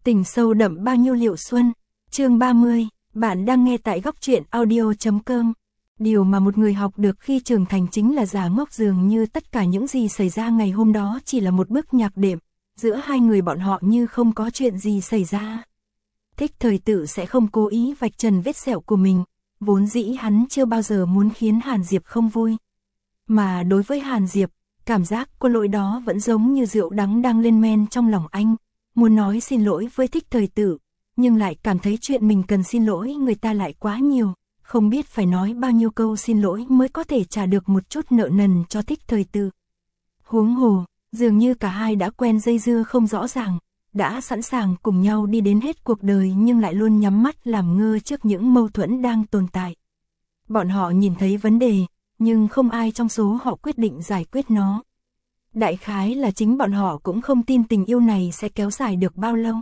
Tình sâu đậm bao nhiêu Liệu Xuân, chương 30, bạn đang nghe tại góc truyện audio.com. Điều mà một người học được khi trưởng thành chính là giả ngốc, dường như tất cả những gì xảy ra ngày hôm đó chỉ là một bước nhạc đệm, giữa hai người bọn họ như không có chuyện gì xảy ra. Thích Thời Tự sẽ không cố ý vạch trần vết sẹo của mình, vốn dĩ hắn chưa bao giờ muốn khiến Hàn Diệp không vui. Mà đối với Hàn Diệp, cảm giác có lỗi đó vẫn giống như rượu đắng đang lên men trong lòng anh. Muốn nói xin lỗi với Thích Thời Tự, nhưng lại cảm thấy chuyện mình cần xin lỗi người ta lại quá nhiều, không biết phải nói bao nhiêu câu xin lỗi mới có thể trả được một chút nợ nần cho Thích Thời Tự. Huống hồ, dường như cả hai đã quen dây dưa không rõ ràng, đã sẵn sàng cùng nhau đi đến hết cuộc đời nhưng lại luôn nhắm mắt làm ngơ trước những mâu thuẫn đang tồn tại. Bọn họ nhìn thấy vấn đề, nhưng không ai trong số họ quyết định giải quyết nó. Đại khái là chính bọn họ cũng không tin tình yêu này sẽ kéo dài được bao lâu.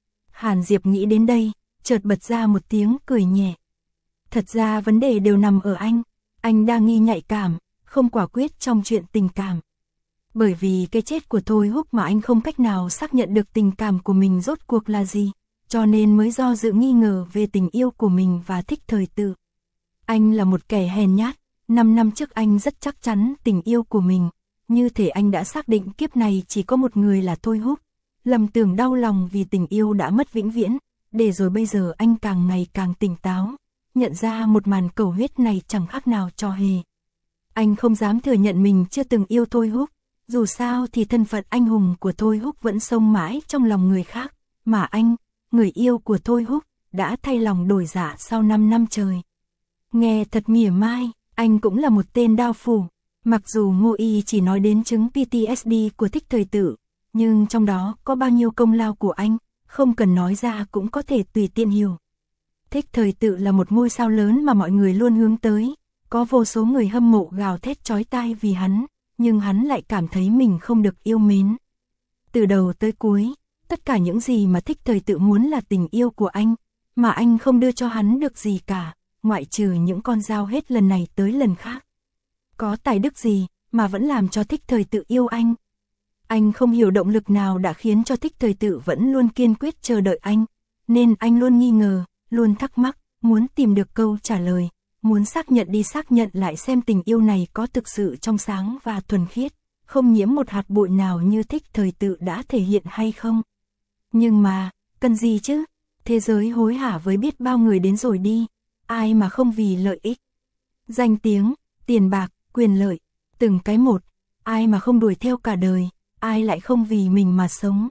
Hàn Diệp nghĩ đến đây, chợt bật ra một tiếng cười nhẹ. Thật ra vấn đề đều nằm ở anh đa nghi nhạy cảm, không quả quyết trong chuyện tình cảm. Bởi vì cái chết của Thôi Húc mà anh không cách nào xác nhận được tình cảm của mình rốt cuộc là gì, cho nên mới do dự nghi ngờ về tình yêu của mình và Thích Thời Tự. Anh là một kẻ hèn nhát, 5 năm trước anh rất chắc chắn tình yêu của mình, như thể anh đã xác định kiếp này chỉ có một người là Thôi Húc, lầm tưởng đau lòng vì tình yêu đã mất vĩnh viễn, để rồi bây giờ anh càng ngày càng tỉnh táo, nhận ra một màn cầu huyết này chẳng khác nào trò hề. Anh không dám thừa nhận mình chưa từng yêu Thôi Húc, dù sao thì thân phận anh hùng của Thôi Húc vẫn xông mãi trong lòng người khác, mà anh, người yêu của Thôi Húc, đã thay lòng đổi dạ sau 5 năm trời. Nghe thật mỉa mai, anh cũng là một tên đao phủ. Mặc dù Ngô Y chỉ nói đến chứng PTSD của Thích Thời Tự, nhưng trong đó có bao nhiêu công lao của anh, không cần nói ra cũng có thể tùy tiện hiểu. Thích Thời Tự là một ngôi sao lớn mà mọi người luôn hướng tới, có vô số người hâm mộ gào thét chói tai vì hắn, nhưng hắn lại cảm thấy mình không được yêu mến. Từ đầu tới cuối, tất cả những gì mà Thích Thời Tự muốn là tình yêu của anh, mà anh không đưa cho hắn được gì cả, ngoại trừ những con dao hết lần này tới lần khác. Có tài đức gì mà vẫn làm cho Thích Thời Tự yêu anh? Anh không hiểu động lực nào đã khiến cho Thích Thời Tự vẫn luôn kiên quyết chờ đợi anh, nên anh luôn nghi ngờ, luôn thắc mắc, muốn tìm được câu trả lời, muốn xác nhận đi xác nhận lại xem tình yêu này có thực sự trong sáng và thuần khiết, không nhiễm một hạt bụi nào như Thích Thời Tự đã thể hiện hay không. Nhưng mà, cần gì chứ? Thế giới hối hả với biết bao người đến rồi đi, ai mà không vì lợi ích, danh tiếng, tiền bạc, quyền lợi, từng cái một, ai mà không đuổi theo cả đời, ai lại không vì mình mà sống.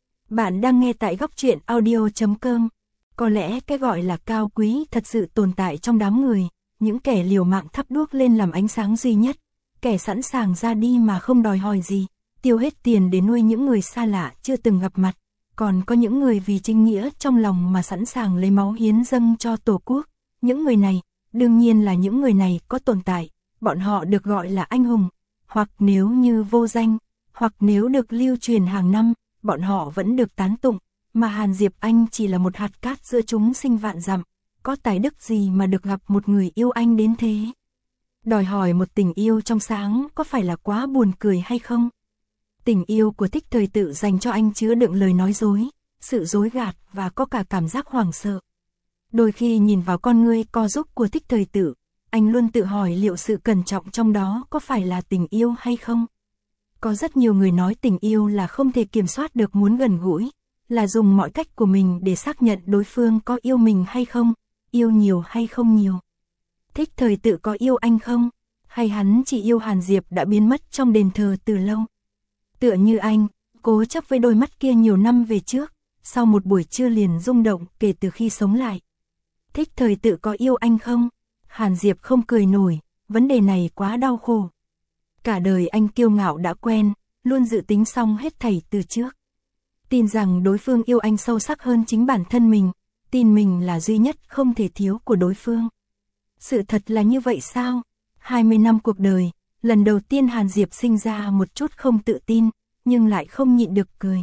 Bạn đang nghe tại góc truyện audio.com. Có lẽ cái gọi là cao quý thật sự tồn tại trong đám người, những kẻ liều mạng thắp đuốc lên làm ánh sáng duy nhất, kẻ sẵn sàng ra đi mà không đòi hỏi gì, tiêu hết tiền để nuôi những người xa lạ chưa từng gặp mặt, còn có những người vì chính nghĩa trong lòng mà sẵn sàng lấy máu hiến dâng cho Tổ quốc. Những người này, đương nhiên là những người này có tồn tại, bọn họ được gọi là anh hùng, hoặc nếu như vô danh, hoặc nếu được lưu truyền hàng năm, bọn họ vẫn được tán tụng, mà Hàn Diệp anh chỉ là một hạt cát giữa chúng sinh vạn dặm, có tài đức gì mà được gặp một người yêu anh đến thế? Đòi hỏi một tình yêu trong sáng có phải là quá buồn cười hay không? Tình yêu của Thích Thời Tự dành cho anh chứa đựng lời nói dối, sự dối gạt và có cả cảm giác hoảng sợ. Đôi khi nhìn vào con ngươi co rúm của Thích Thời Tự, anh luôn tự hỏi liệu sự cẩn trọng trong đó có phải là tình yêu hay không? Có rất nhiều người nói tình yêu là không thể kiểm soát được muốn gần gũi, là dùng mọi cách của mình để xác nhận đối phương có yêu mình hay không, yêu nhiều hay không nhiều. Thích Thời Tự có yêu anh không? Hay hắn chỉ yêu Hàn Diệp đã biến mất trong đền thờ từ lâu? Tựa như anh, cố chấp với đôi mắt kia nhiều năm về trước, sau một buổi trưa liền rung động kể từ khi sống lại. Thích Thời Tự có yêu anh không? Hàn Diệp không cười nổi, vấn đề này quá đau khổ. Cả đời anh kiêu ngạo đã quen, luôn dự tính xong hết thảy từ trước. Tin rằng đối phương yêu anh sâu sắc hơn chính bản thân mình, tin mình là duy nhất không thể thiếu của đối phương. Sự thật là như vậy sao? 20 năm cuộc đời, lần đầu tiên Hàn Diệp sinh ra một chút không tự tin, nhưng lại không nhịn được cười.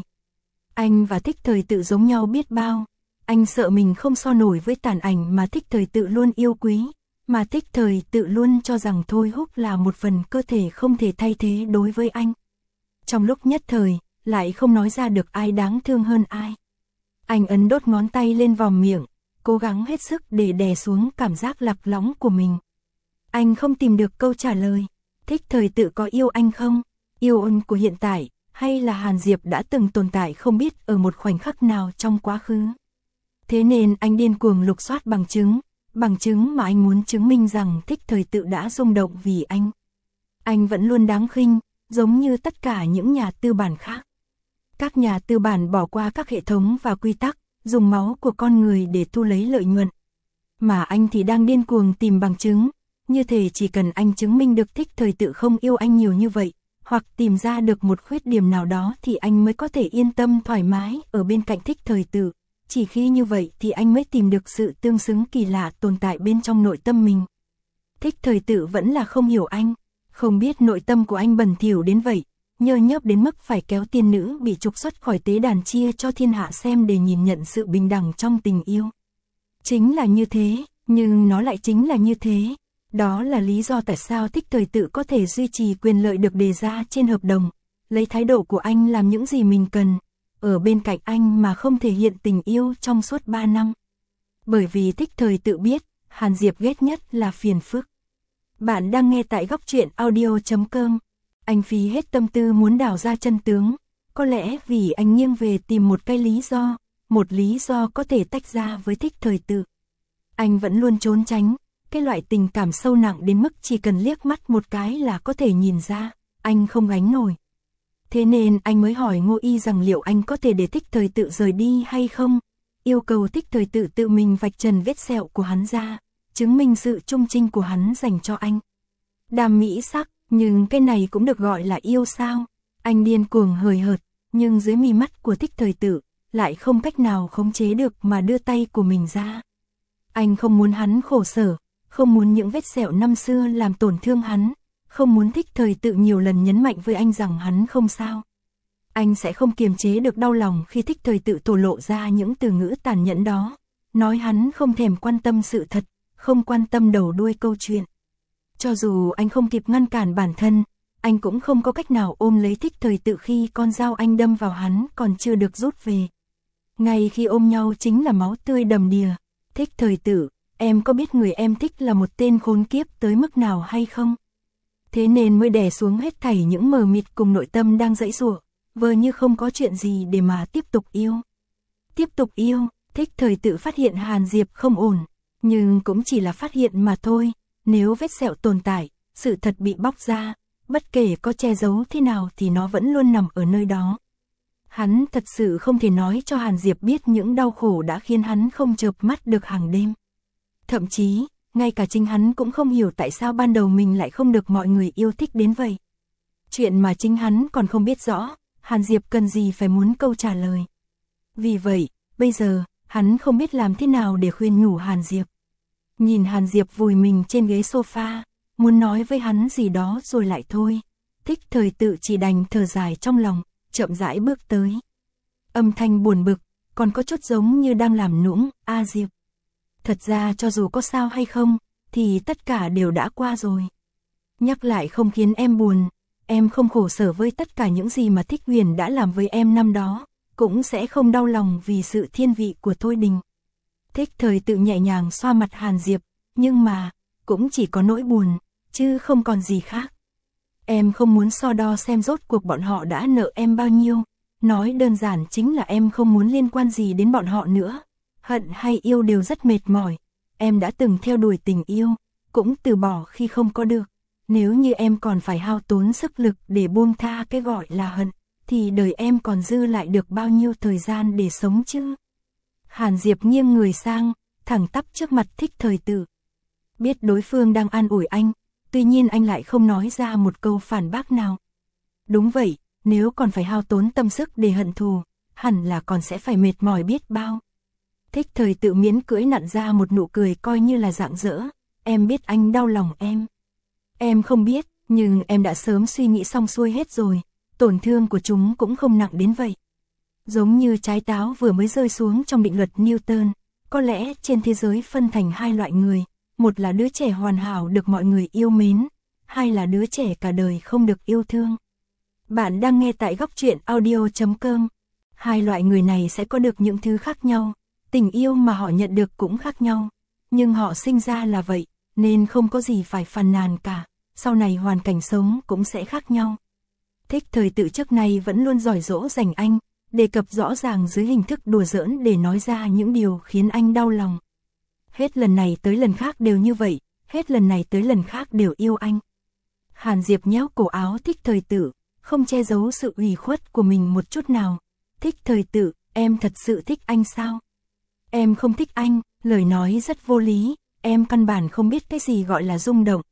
Anh và Thích Thời Tự giống nhau biết bao, anh sợ mình không so nổi với tàn ảnh mà Thích Thời Tự luôn yêu quý, mà Thích Thời Tự luôn cho rằng Thôi Húc là một phần cơ thể không thể thay thế đối với anh. Trong lúc nhất thời, lại không nói ra được ai đáng thương hơn ai. Anh ấn đốt ngón tay lên vòm miệng, cố gắng hết sức để đè xuống cảm giác lạc lõng của mình. Anh không tìm được câu trả lời. Thích Thời Tự có yêu anh không? Yêu anh của hiện tại, hay là Hàn Diệp đã từng tồn tại không biết ở một khoảnh khắc nào trong quá khứ? Thế nên anh điên cuồng lục soát bằng chứng mà anh muốn chứng minh rằng Thích Thời Tự đã rung động vì anh. Anh vẫn luôn đáng khinh, giống như tất cả những nhà tư bản khác. Các nhà tư bản bỏ qua các hệ thống và quy tắc, dùng máu của con người để thu lấy lợi nhuận. Mà anh thì đang điên cuồng tìm bằng chứng, như thể chỉ cần anh chứng minh được Thích Thời Tự không yêu anh nhiều như vậy, hoặc tìm ra được một khuyết điểm nào đó thì anh mới có thể yên tâm thoải mái ở bên cạnh Thích Thời Tự. Chỉ khi như vậy thì anh mới tìm được sự tương xứng kỳ lạ tồn tại bên trong nội tâm mình. Thích Thời Tự vẫn là không hiểu anh, không biết nội tâm của anh bẩn thỉu đến vậy, nhơ nhớp đến mức phải kéo tiên nữ bị trục xuất khỏi tế đàn chia cho thiên hạ xem để nhìn nhận sự bình đẳng trong tình yêu. Chính là như thế, nhưng nó lại chính là như thế. Đó là lý do tại sao Thích Thời Tự có thể duy trì quyền lợi được đề ra trên hợp đồng, lấy thái độ của anh làm những gì mình cần, ở bên cạnh anh mà không thể hiện tình yêu trong suốt 3 năm. Bởi vì Thích Thời Tự biết, Hàn Diệp ghét nhất là phiền phức. Bạn đang nghe tại góc truyện audio.com. Anh phí hết tâm tư muốn đào ra chân tướng, có lẽ vì anh nghiêng về tìm một lý do có thể tách ra với Thích Thời Tự. Anh vẫn luôn trốn tránh, cái loại tình cảm sâu nặng đến mức chỉ cần liếc mắt một cái là có thể nhìn ra, anh không gánh nổi. Thế nên anh mới hỏi Ngô Y rằng liệu anh có thể để Thích Thời Tự rời đi hay không, yêu cầu Thích Thời Tự tự mình vạch trần vết sẹo của hắn ra, chứng minh sự trung trinh của hắn dành cho anh. Đam mỹ sắc, nhưng cái này cũng được gọi là yêu sao? Anh điên cuồng hời hợt, nhưng dưới mí mắt của Thích Thời Tự, lại không cách nào khống chế được mà đưa tay của mình ra. Anh không muốn hắn khổ sở, không muốn những vết sẹo năm xưa làm tổn thương hắn, không muốn Thích Thời Tự nhiều lần nhấn mạnh với anh rằng hắn không sao. Anh sẽ không kiềm chế được đau lòng khi Thích Thời Tự thổ lộ ra những từ ngữ tàn nhẫn đó, nói hắn không thèm quan tâm sự thật, không quan tâm đầu đuôi câu chuyện. Cho dù anh không kịp ngăn cản bản thân, anh cũng không có cách nào ôm lấy Thích Thời Tự khi con dao anh đâm vào hắn còn chưa được rút về. Ngay khi ôm nhau chính là máu tươi đầm đìa. Thích Thời Tự, em có biết người em thích là một tên khốn kiếp tới mức nào hay không? Thế nên mới đè xuống hết thảy những mờ mịt cùng nội tâm đang giãy giụa, vờ như không có chuyện gì để mà tiếp tục yêu. Tiếp tục yêu, Thích Thời Tự phát hiện Hàn Diệp không ổn, nhưng cũng chỉ là phát hiện mà thôi. Nếu vết sẹo tồn tại, sự thật bị bóc ra, bất kể có che giấu thế nào thì nó vẫn luôn nằm ở nơi đó. Hắn thật sự không thể nói cho Hàn Diệp biết những đau khổ đã khiến hắn không chợp mắt được hàng đêm. Thậm chí, ngay cả chính hắn cũng không hiểu tại sao ban đầu mình lại không được mọi người yêu thích đến vậy. Chuyện mà chính hắn còn không biết rõ, Hàn Diệp cần gì phải muốn câu trả lời. Vì vậy, bây giờ, hắn không biết làm thế nào để khuyên nhủ Hàn Diệp. Nhìn Hàn Diệp vùi mình trên ghế sofa, muốn nói với hắn gì đó rồi lại thôi. Thích Thời Tự chỉ đành thở dài trong lòng, chậm rãi bước tới. Âm thanh buồn bực, còn có chút giống như đang làm nũng, A Diệp. Thật ra cho dù có sao hay không, thì tất cả đều đã qua rồi. Nhắc lại không khiến em buồn, em không khổ sở với tất cả những gì mà Thích Huyền đã làm với em năm đó, cũng sẽ không đau lòng vì sự thiên vị của Thôi Đình. Thích Thời Tự nhẹ nhàng xoa mặt Hàn Diệp, nhưng mà, cũng chỉ có nỗi buồn, chứ không còn gì khác. Em không muốn so đo xem rốt cuộc bọn họ đã nợ em bao nhiêu, nói đơn giản chính là em không muốn liên quan gì đến bọn họ nữa. Hận hay yêu đều rất mệt mỏi, em đã từng theo đuổi tình yêu, cũng từ bỏ khi không có được. Nếu như em còn phải hao tốn sức lực để buông tha cái gọi là hận, thì đời em còn dư lại được bao nhiêu thời gian để sống chứ? Hàn Diệp nghiêng người sang, thẳng tắp trước mặt Thích Thời Tự. Biết đối phương đang an ủi anh, tuy nhiên anh lại không nói ra một câu phản bác nào. Đúng vậy, nếu còn phải hao tốn tâm sức để hận thù, hẳn là còn sẽ phải mệt mỏi biết bao. Thích Thời Tự miễn cưỡi nặn ra một nụ cười coi như là rạng rỡ. Em biết anh đau lòng em. Em không biết, nhưng em đã sớm suy nghĩ xong xuôi hết rồi. Tổn thương của chúng cũng không nặng đến vậy. Giống như trái táo vừa mới rơi xuống trong định luật Newton. Có lẽ trên thế giới phân thành hai loại người. Một là đứa trẻ hoàn hảo được mọi người yêu mến. Hai là đứa trẻ cả đời không được yêu thương. Bạn đang nghe tại góc truyện audio.com. Hai loại người này sẽ có được những thứ khác nhau, tình yêu mà họ nhận được cũng khác nhau, nhưng họ sinh ra là vậy, nên không có gì phải phàn nàn cả, sau này hoàn cảnh sống cũng sẽ khác nhau. Thích Thời Tự trước nay vẫn luôn giỏi dỗ dành anh, đề cập rõ ràng dưới hình thức đùa giỡn để nói ra những điều khiến anh đau lòng. Hết lần này tới lần khác đều như vậy, hết lần này tới lần khác đều yêu anh. Hàn Diệp nhéo cổ áo Thích Thời Tự, không che giấu sự ủy khuất của mình một chút nào. Thích Thời Tự, em thật sự thích anh sao? Em không thích anh, lời nói rất vô lý, em căn bản không biết cái gì gọi là rung động.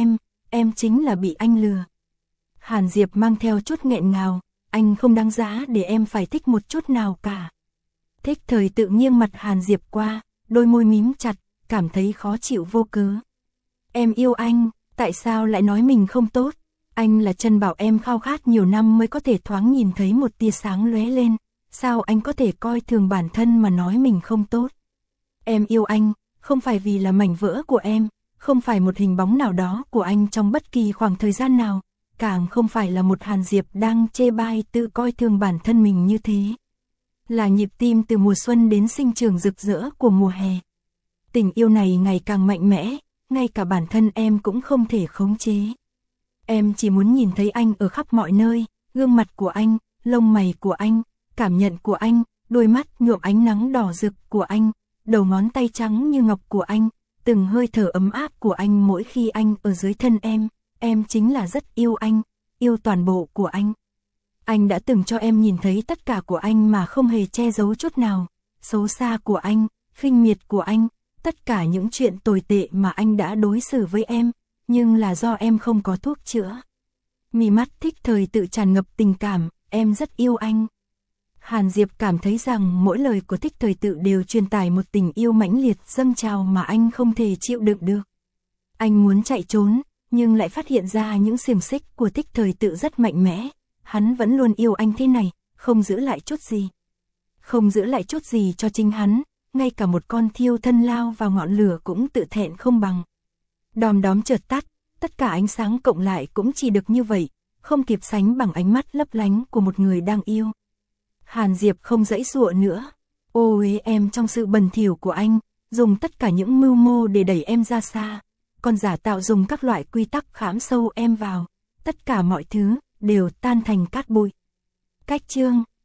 Em chính là bị anh lừa. Hàn Diệp mang theo chút nghẹn ngào, anh không đáng giá để em phải thích một chút nào cả. Thích Thời Tự nghiêng mặt Hàn Diệp qua, đôi môi mím chặt, cảm thấy khó chịu vô cớ. Em yêu anh, tại sao lại nói mình không tốt? Anh là chân bảo em khao khát nhiều năm mới có thể thoáng nhìn thấy một tia sáng lóe lên, sao anh có thể coi thường bản thân mà nói mình không tốt? Em yêu anh, không phải vì là mảnh vỡ của em, không phải một hình bóng nào đó của anh trong bất kỳ khoảng thời gian nào, càng không phải là một Hàn Diệp đang chê bai tự coi thường bản thân mình như thế. Là nhịp tim từ mùa xuân đến sinh trưởng rực rỡ của mùa hè. Tình yêu này ngày càng mạnh mẽ, ngay cả bản thân em cũng không thể khống chế. Em chỉ muốn nhìn thấy anh ở khắp mọi nơi, gương mặt của anh, lông mày của anh, cảm nhận của anh, đôi mắt nhuộm ánh nắng đỏ rực của anh, đầu ngón tay trắng như ngọc của anh, từng hơi thở ấm áp của anh mỗi khi anh ở dưới thân em chính là rất yêu anh, yêu toàn bộ của anh. Anh đã từng cho em nhìn thấy tất cả của anh mà không hề che giấu chút nào, xấu xa của anh, khinh miệt của anh, tất cả những chuyện tồi tệ mà anh đã đối xử với em, nhưng là do em không có thuốc chữa. Mí mắt Thích Thời Tự tràn ngập tình cảm, em rất yêu anh. Hàn Diệp cảm thấy rằng mỗi lời của Thích Thời Tự đều truyền tải một tình yêu mãnh liệt dâng trào mà anh không thể chịu đựng được. Anh muốn chạy trốn, nhưng lại phát hiện ra những xiềng xích của Thích Thời Tự rất mạnh mẽ. Hắn vẫn luôn yêu anh thế này, không giữ lại chút gì. Không giữ lại chút gì cho chính hắn, ngay cả một con thiêu thân lao vào ngọn lửa cũng tự thẹn không bằng. Đom đóm chợt tắt, tất cả ánh sáng cộng lại cũng chỉ được như vậy, không kịp sánh bằng ánh mắt lấp lánh của một người đang yêu. Hàn Diệp không giãy giụa nữa. Ôi em trong sự bẩn thỉu của anh, dùng tất cả những mưu mô để đẩy em ra xa, còn giả tạo dùng các loại quy tắc khảm sâu em vào, tất cả mọi thứ đều tan thành cát bụi. Cách chương